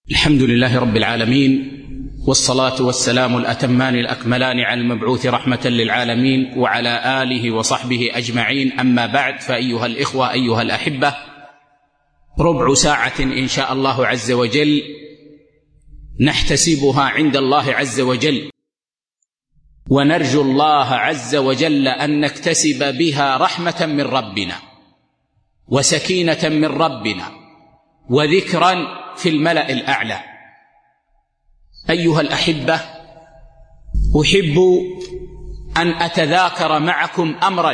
الحمد لله رب العالمين، والصلاة والسلام الأتمان الأكملان على المبعوث رحمة للعالمين وعلى آله وصحبه أجمعين. أما بعد، فأيها الإخوة أيها الأحبة، ربع ساعة إن شاء الله عز وجل نحتسبها عند الله عز وجل، ونرجو الله عز وجل أن نكتسب بها رحمة من ربنا وسكينة من ربنا وذكرا في الملأ الأعلى. أيها الأحبة، أحب أن أتذاكر معكم أمرا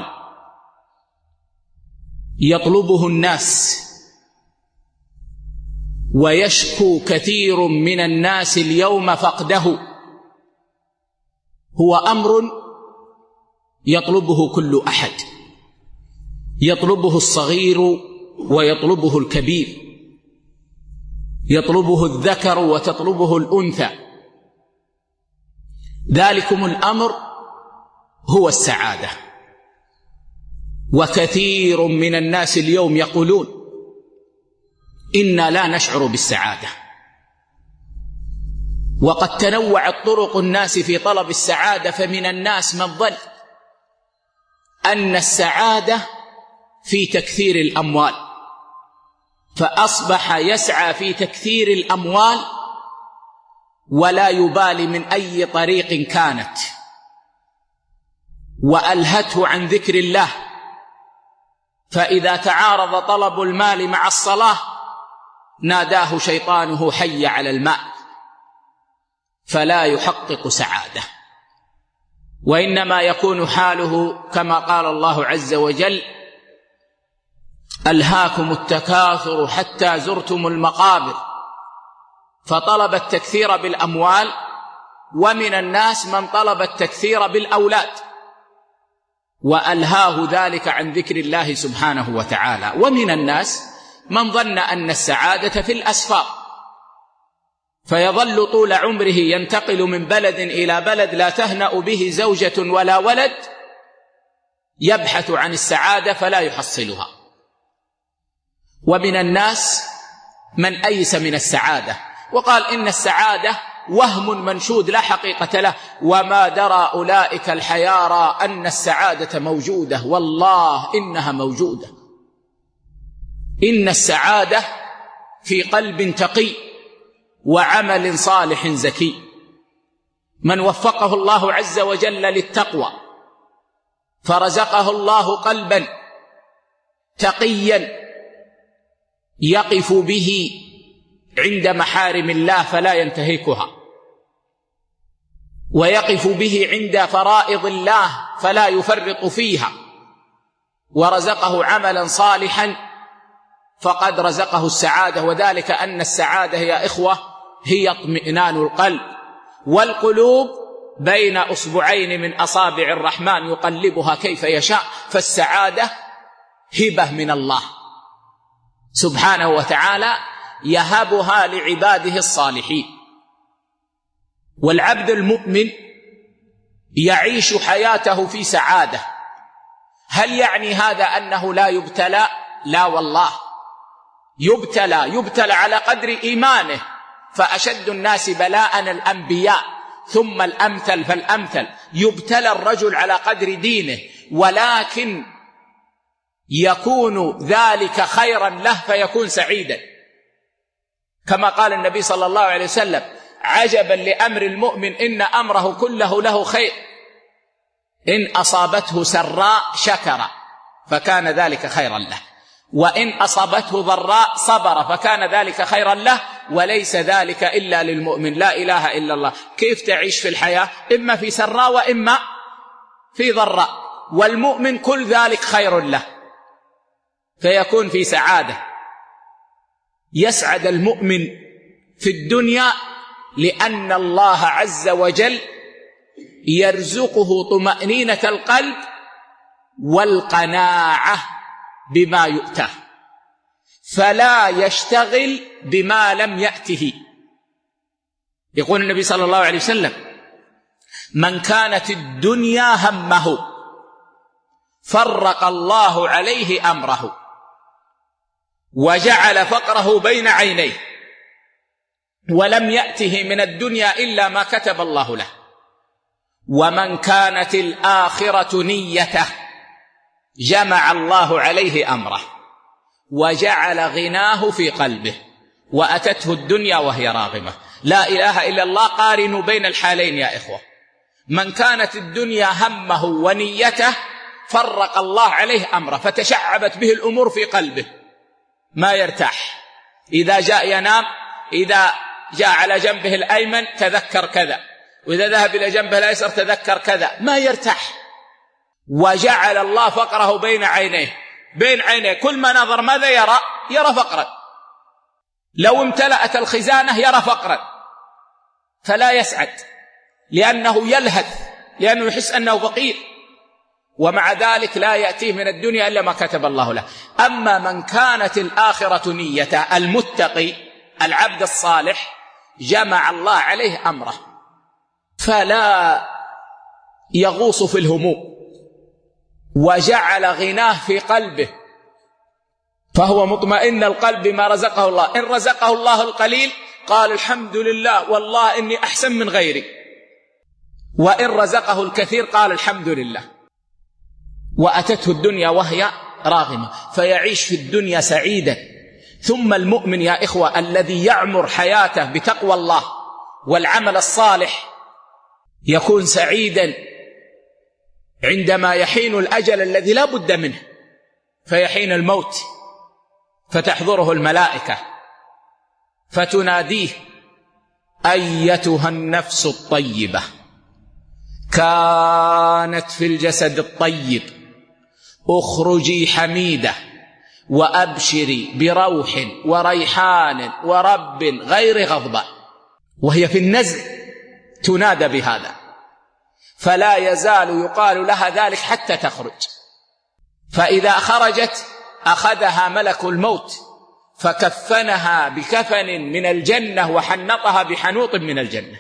يطلبه الناس ويشكو كثير من الناس اليوم فقده. هو أمر يطلبه كل أحد، يطلبه الصغير ويطلبه الكبير، يطلبه الذكر وتطلبه الأنثى. ذلكم الأمر هو السعادة. وكثير من الناس اليوم يقولون إنا لا نشعر بالسعادة، وقد تنوعت طرق الناس في طلب السعادة. فمن الناس من ظن أن السعادة في تكثير الأموال، فأصبح يسعى في تكثير الأموال ولا يبالي من أي طريق كانت، وألهته عن ذكر الله. فإذا تعارض طلب المال مع الصلاة ناداه شيطانه حي على الماء، فلا يحقق سعادة، وإنما يكون حاله كما قال الله عز وجل: ألهاكم التكاثر حتى زرتم المقابر. فطلب التكثير بالأموال، ومن الناس من طلب التكثير بالأولاد، وألهاه ذلك عن ذكر الله سبحانه وتعالى. ومن الناس من ظن أن السعادة في الأسفار، فيظل طول عمره ينتقل من بلد إلى بلد لا تهنأ به زوجة ولا ولد، يبحث عن السعادة فلا يحصلها. ومن الناس من أيس من السعادة وقال إن السعادة وهم منشود لا حقيقة له، وما درى أولئك الحيارى أن السعادة موجودة، والله إنها موجودة. إن السعادة في قلب تقي وعمل صالح زكي. من وفقه الله عز وجل للتقوى فرزقه الله قلبا تقيا يقف به عند محارم الله فلا ينتهكها، ويقف به عند فرائض الله فلا يفرط فيها، ورزقه عملا صالحا، فقد رزقه السعادة. وذلك أن السعادة يا إخوة هي اطمئنان القلب، والقلوب بين أصبعين من أصابع الرحمن يقلبها كيف يشاء. فالسعادة هبة من الله سبحانه وتعالى يهبها لعباده الصالحين. والعبد المؤمن يعيش حياته في سعادة. هل يعني هذا أنه لا يبتلى؟ لا والله، يبتلى على قدر إيمانه. فأشد الناس بلاء الأنبياء، ثم الأمثل فالأمثل. يبتلى الرجل على قدر دينه، ولكن يكون ذلك خيرا له فيكون سعيدا، كما قال النبي صلى الله عليه وسلم: عجبا لأمر المؤمن إن أمره كله له خير، إن أصابته سراء شكر فكان ذلك خيرا له، وإن أصابته ضراء صبر فكان ذلك خيرا له، وليس ذلك إلا للمؤمن. لا إله إلا الله. كيف تعيش في الحياة؟ إما في سراء وإما في ضراء، والمؤمن كل ذلك خير له فيكون في سعادة. يسعد المؤمن في الدنيا لأن الله عز وجل يرزقه طمأنينة القلب والقناعة بما يؤتاه، فلا يشتغل بما لم يأته. يقول النبي صلى الله عليه وسلم: من كانت الدنيا همه فرق الله عليه أمره وجعل فقره بين عينيه. ولم يأته من الدنيا إلا ما كتب الله له. ومن كانت الآخرة نيته جمع الله عليه أمره وجعل غناه في قلبه وأتته الدنيا وهي راغمة. لا إله إلا الله. قارنوا بين الحالين يا إخوة. من كانت الدنيا همه ونيته فرق الله عليه أمره فتشعبت به الأمور في قلبه، ما يرتاح. إذا جاء ينام، إذا جاء على جنبه الأيمن تذكر كذا، وإذا ذهب إلى جنبه الأيسر تذكر كذا، ما يرتاح. وجعل الله فقره بين عينيه، كل ما نظر ماذا يرى فقرا. لو امتلأت الخزانة يرى فقرا فلا يسعد، لأنه يلهث، لأنه يحس أنه فقير، ومع ذلك لا يأتيه من الدنيا إلا ما كتب الله له. أما من كانت الآخرة نيته، المتقي العبد الصالح، جمع الله عليه أمره فلا يغوص في الهموم، وجعل غناه في قلبه، فهو مطمئن القلب بما رزقه الله. إن رزقه الله القليل قال الحمد لله والله إني أحسن من غيري، وإن رزقه الكثير قال الحمد لله. وأتته الدنيا وهي راغمة، فيعيش في الدنيا سعيدا. ثم المؤمن يا إخوة الذي يعمر حياته بتقوى الله والعمل الصالح يكون سعيدا عندما يحين الأجل الذي لا بد منه، فيحين الموت فتحضره الملائكة فتناديه: أيتها النفس الطيبة كانت في الجسد الطيب اخرجي حميدة وأبشري بروح وريحان ورب غير غضبان. وهي في النزع تنادى بهذا، فلا يزال يقال لها ذلك حتى تخرج. فإذا خرجت أخذها ملك الموت فكفنها بكفن من الجنة وحنطها بحنوط من الجنة،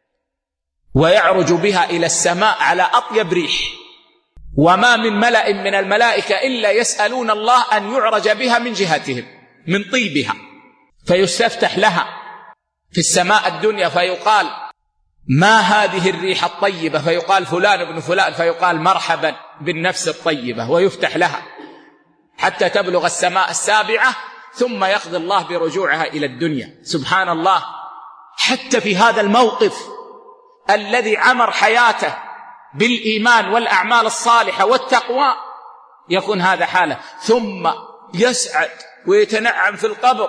ويعرج بها إلى السماء على أطيب ريح. وما من ملأ من الملائكة إلا يسألون الله أن يعرج بها من جهتهم من طيبها، فيستفتح لها في السماء الدنيا فيقال: ما هذه الريح الطيبة؟ فيقال: فلان ابن فلان، فيقال: مرحبا بالنفس الطيبة، ويفتح لها حتى تبلغ السماء السابعة، ثم يقضي الله برجوعها إلى الدنيا. سبحان الله. حتى في هذا الموقف الذي عمر حياته بالإيمان والأعمال الصالحة والتقوى يكون هذا حاله، ثم يسعد ويتنعم في القبر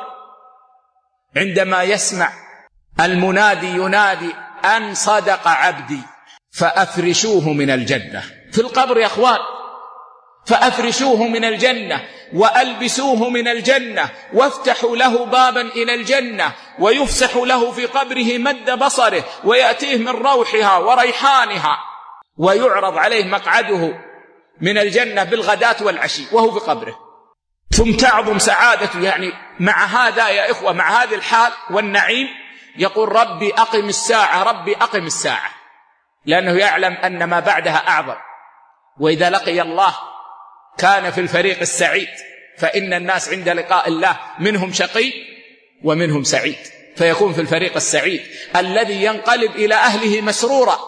عندما يسمع المنادي ينادي: أن صدق عبدي فأفرشوه من الجنة. في القبر يا أخوان، فأفرشوه من الجنة وألبسوه من الجنة وافتحوا له بابا إلى الجنة، ويفسح له في قبره مد بصره، ويأتيه من روحها وريحانها، ويعرض عليه مقعده من الجنة بالغداة والعشي وهو في قبره. ثم تعظم سعادته، يعني مع هذا يا إخوة، مع هذه الحال والنعيم، يقول: ربي أقم الساعة، ربي أقم الساعة، لأنه يعلم أن ما بعدها أعظم. وإذا لقي الله كان في الفريق السعيد، فإن الناس عند لقاء الله منهم شقي ومنهم سعيد، فيكون في الفريق السعيد الذي ينقلب إلى أهله مسرورا،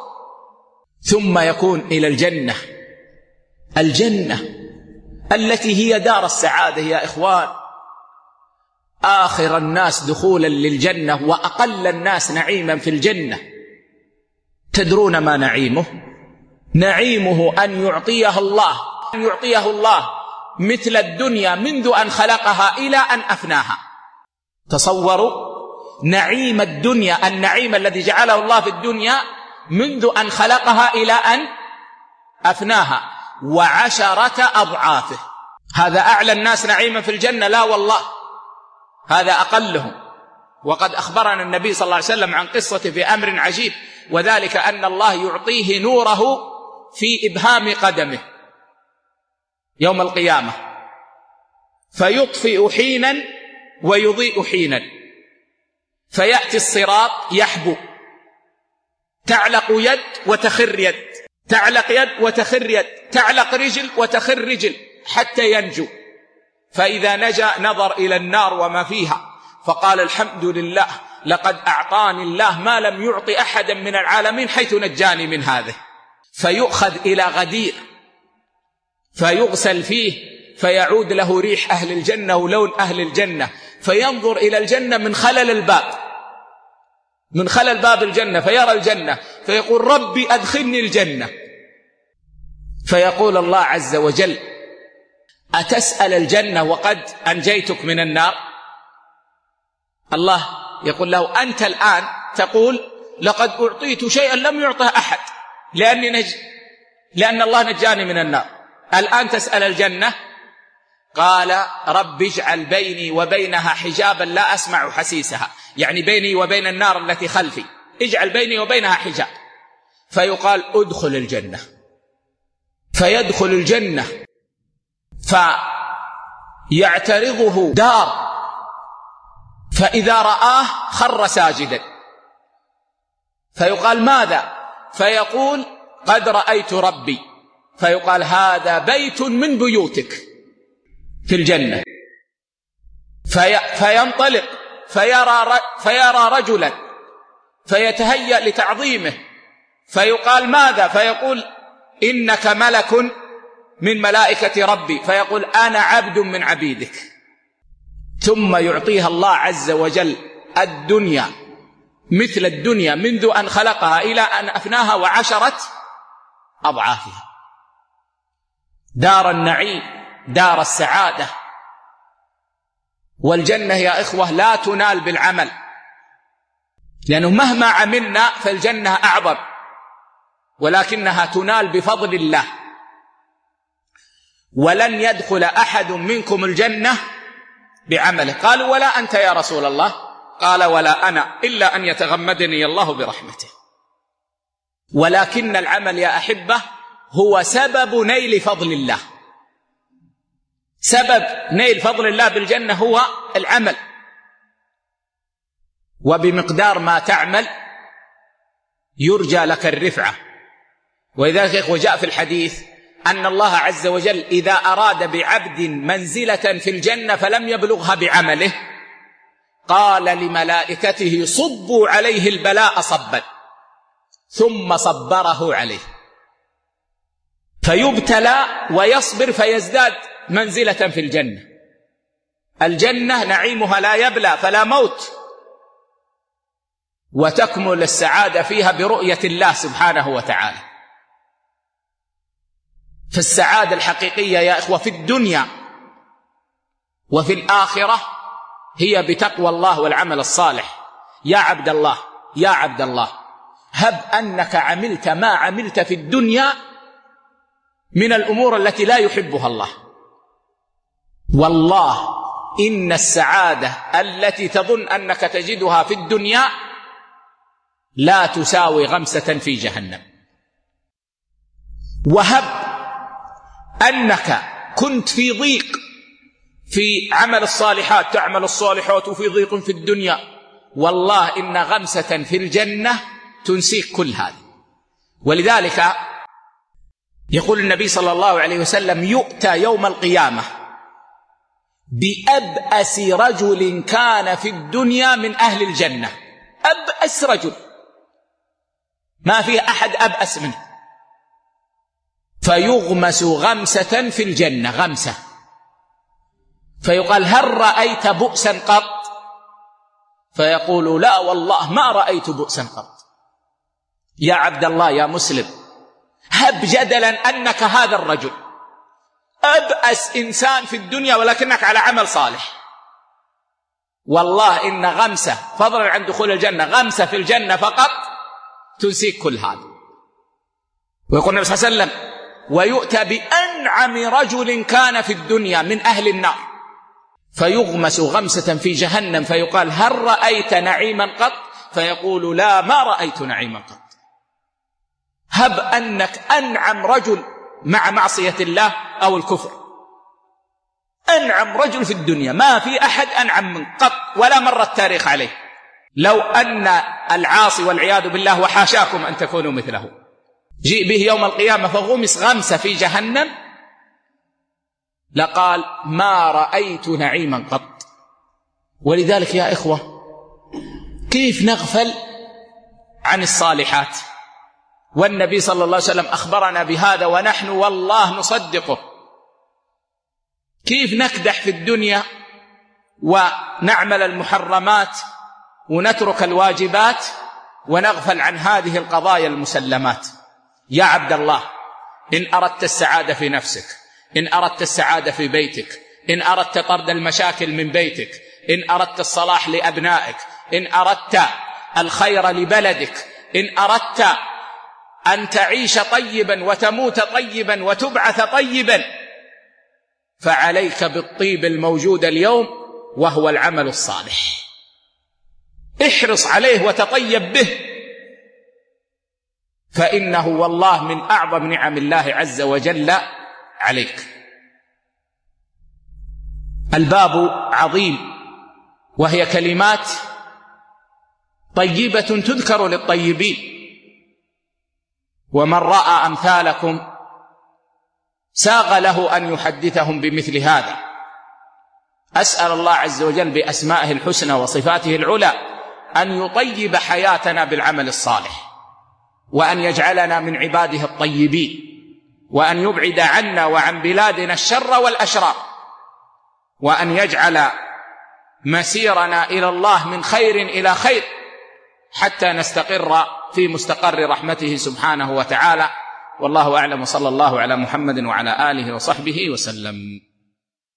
ثم يكون إلى الجنة التي هي دار السعادة يا إخوان. آخر الناس دخولا للجنة وأقل الناس نعيما في الجنة، تدرون ما نعيمه؟ نعيمه أن يعطيه الله مثل الدنيا منذ أن خلقها إلى أن أفناها. تصوروا نعيم الدنيا، النعيم الذي جعله الله في الدنيا منذ أن خلقها إلى أن أفناها، 10 أضعافه. هذا أعلى الناس نعيما في الجنة؟ لا والله، هذا أقلهم. وقد أخبرنا النبي صلى الله عليه وسلم عن قصة في أمر عجيب، وذلك أن الله يعطيه نوره في إبهام قدمه يوم القيامة، فيطفئ حينا ويضيء حينا، فيأتي الصراط يحبو، تعلق يد وتخر يد، تعلق يد وتخر يد، تعلق رجل وتخر رجل، حتى ينجو. فإذا نجا نظر إلى النار وما فيها فقال: الحمد لله لقد أعطاني الله ما لم يعطي أحدا من العالمين حيث نجاني من هذه. فيؤخذ إلى غدير فيغسل فيه فيعود له ريح أهل الجنة ولون أهل الجنة، فينظر إلى الجنة من خلل باب الجنة فيرى الجنة فيقول ربي أدخلني الجنة. فيقول الله عز وجل أتسأل الجنة وقد أنجيتك من النار؟ الله يقول له أنت الآن تقول لقد أعطيت شيئا لم يعطه أحد لأن الله نجاني من النار، الآن تسأل الجنة؟ قال رب اجعل بيني وبينها حجابا لا أسمع حسيسها، يعني بيني وبين النار التي خلفي اجعل بيني وبينها حجاب. فيقال ادخل الجنة، فيدخل الجنة فيعترضه دار، فإذا رآه خر ساجدا، فيقال ماذا؟ فيقول قد رأيت ربي، فيقال هذا بيت من بيوتك في الجنة. فينطلق فيرى رجلا فيتهيأ لتعظيمه، فيقال ماذا؟ فيقول إنك ملك من ملائكة ربي، فيقول أنا عبد من عبيدك. ثم يعطيها الله عز وجل الدنيا مثل الدنيا منذ أن خلقها إلى أن أفناها و10 أضعافها، دار النعيم، دار السعادة. والجنة يا إخوة لا تنال بالعمل، لأنه مهما عملنا فالجنة أعظم، ولكنها تنال بفضل الله. ولن يدخل أحد منكم الجنة بعمله. قالوا ولا أنت يا رسول الله؟ قال ولا أنا إلا أن يتغمدني الله برحمته. ولكن العمل يا أحبة هو سبب نيل فضل الله، سبب نيل فضل الله بالجنة هو العمل، وبمقدار ما تعمل يرجى لك الرفعة. ولذلك وجاء في الحديث أن الله عز وجل إذا أراد بعبد منزلة في الجنة فلم يبلغها بعمله قال لملائكته صبوا عليه البلاء صبا ثم صبره عليه، فيبتلى ويصبر فيزداد منزلة في الجنة. الجنة نعيمها لا يبلى فلا موت، وتكمل السعادة فيها برؤية الله سبحانه وتعالى. فالسعادة الحقيقية يا إخوة في الدنيا وفي الآخرة هي بتقوى الله والعمل الصالح. يا عبد الله، يا عبد الله، هب أنك عملت ما عملت في الدنيا من الأمور التي لا يحبها الله، والله إن السعادة التي تظن أنك تجدها في الدنيا لا تساوي غمسة في جهنم. وهب أنك كنت في ضيق في عمل الصالحات، تعمل الصالحات وفي ضيق في الدنيا، والله إن غمسة في الجنة تنسيك كل هذا. ولذلك يقول النبي صلى الله عليه وسلم يؤتى يوم القيامة بأبأس رجل كان في الدنيا من أهل الجنة، أبأس رجل ما فيه أحد أبأس منه، فيغمس غمسة في الجنة، غمسة، فيقال هل رأيت بؤسا قط؟ فيقول لا والله ما رأيت بؤسا قط. يا عبد الله يا مسلم، هب جدلا أنك هذا الرجل أبأس إنسان في الدنيا ولكنك على عمل صالح، والله إن غمسة فضلا عن دخول الجنة، غمسة في الجنة فقط تنسيك كل هذا. ويقول النبي صلى الله عليه وسلم ويؤتى بأنعم رجل كان في الدنيا من أهل النار فيغمس غمسة في جهنم، فيقال هل رأيت نعيما قط؟ فيقول لا ما رأيت نعيما قط. هب أنك أنعم رجل مع معصية الله أو الكفر، أنعم رجل في الدنيا، ما في أحد أنعم من قط ولا مر التاريخ عليه. لو أن العاصي والعياذ بالله وحاشاكم أن تكونوا مثله جيء به يوم القيامة فغمس غمسة في جهنم لقال ما رأيت نعيما قط. ولذلك يا إخوة كيف نغفل عن الصالحات والنبي صلى الله عليه وسلم أخبرنا بهذا ونحن والله نصدقه؟ كيف نكدح في الدنيا ونعمل المحرمات ونترك الواجبات ونغفل عن هذه القضايا المسلمات؟ يا عبد الله، إن أردت السعادة في نفسك، إن أردت السعادة في بيتك، إن أردت طرد المشاكل من بيتك، إن أردت الصلاح لأبنائك، إن أردت الخير لبلدك، إن أردت أن تعيش طيبا وتموت طيبا وتبعث طيبا، فعليك بالطيب الموجود اليوم وهو العمل الصالح. احرص عليه وتطيب به، فإنه والله من أعظم نعم الله عز وجل عليك. الباب عظيم، وهي كلمات طيبة تذكر للطيبين، ومن رأى أمثالكم ساغ له أن يحدثهم بمثل هذا. أسأل الله عز وجل بأسمائه الحسنى وصفاته العلى أن يطيب حياتنا بالعمل الصالح، وأن يجعلنا من عباده الطيبين، وأن يبعد عنا وعن بلادنا الشر والأشرار، وأن يجعل مسيرنا إلى الله من خير إلى خير حتى نستقر في مستقر رحمته سبحانه وتعالى. والله أعلم، وصلى الله على محمد وعلى آله وصحبه وسلم.